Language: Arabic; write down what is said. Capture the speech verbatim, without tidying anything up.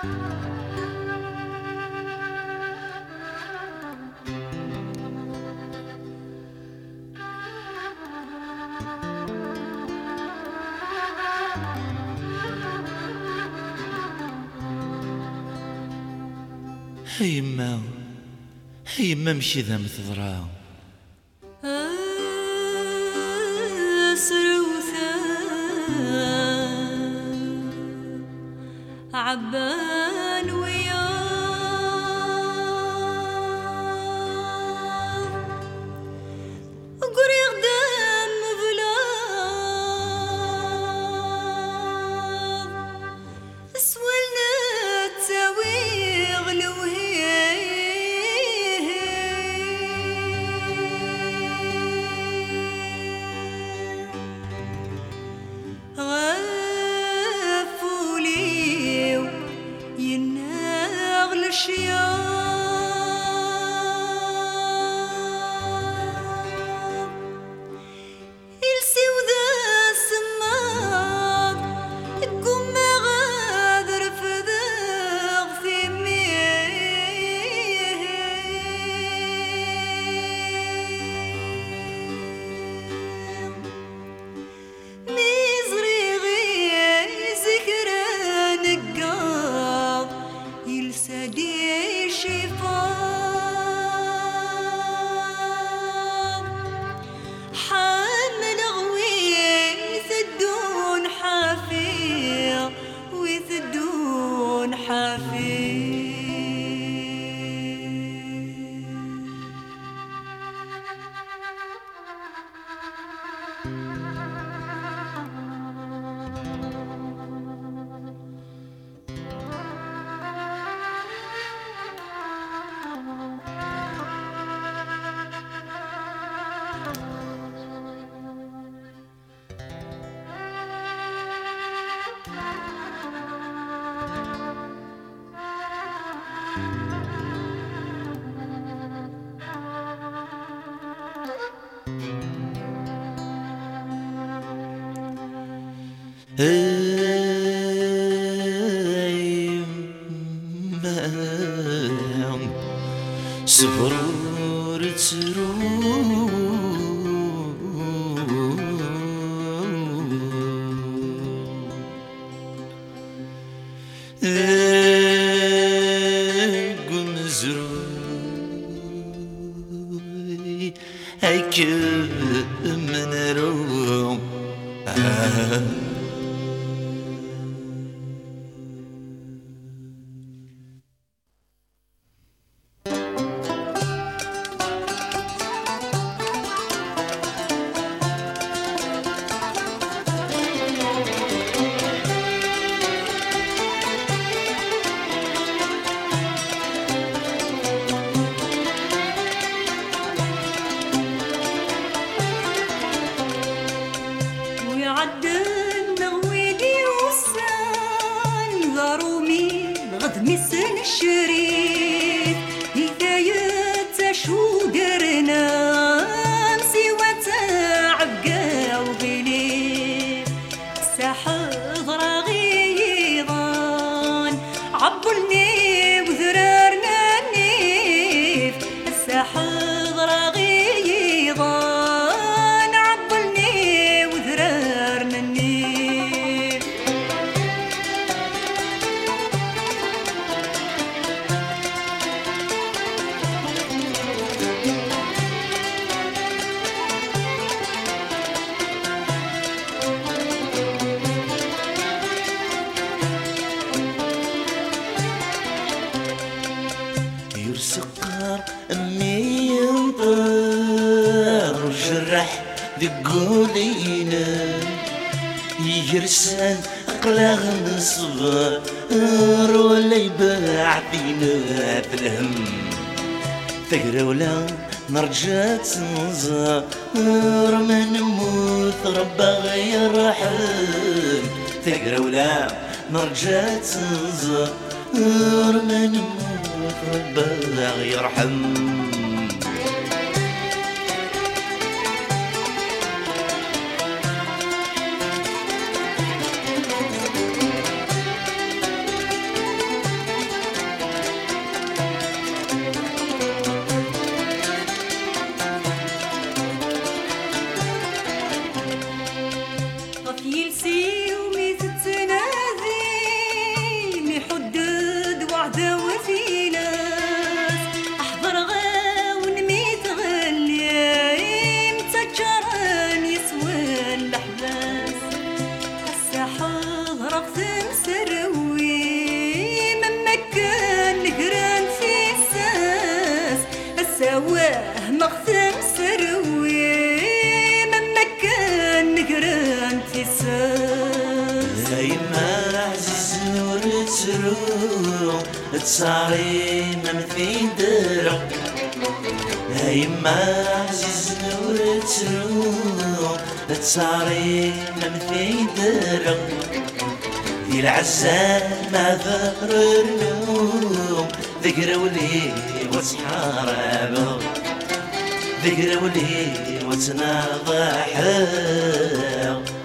هيما هيما مشي ذا مثضرا سروثا عبان ويا قري غدام بلا سولنا تساوي غلوهي غفولي يناغل الشياط يلسي وذا السماط قم غادر فذاغ ثمي ميزري غي سكرة نقاض يلسى دي شفاض حامل غويث الدون حافي ويث الدون حافي هيما سفرور تسرور قم زروي هيك من روم ويعدلنا ويدي وسان ضرومي غضمي سن الشريف نثايت شو درنا سوى تعبقى وغليف ساحض رغيضان عبلني وذرارنا النيف الساحض رغيضان عبلني وذرارنا النيف يرسقر أمي ينطر وجرح ذقولينا يرسل أقلاغ نصغر ولا يباع فينا في الهم ثقرا ولا نرجع تنظر ما نموت ربا يرحم ثقرا ولا نرجع تنظر ما نموت ربا يرحم غرق تمسروي مما كان نقران في الساس السواه مختم سروي مما كان نقران في الساس دايما عزيز نور تسرو تصاري من في درو دايما عزيز نور تسرو تصاري من في درو العزام ما ظهر النوم ذكروا لي وتصحاربوا ذكروا لي وتناضحوا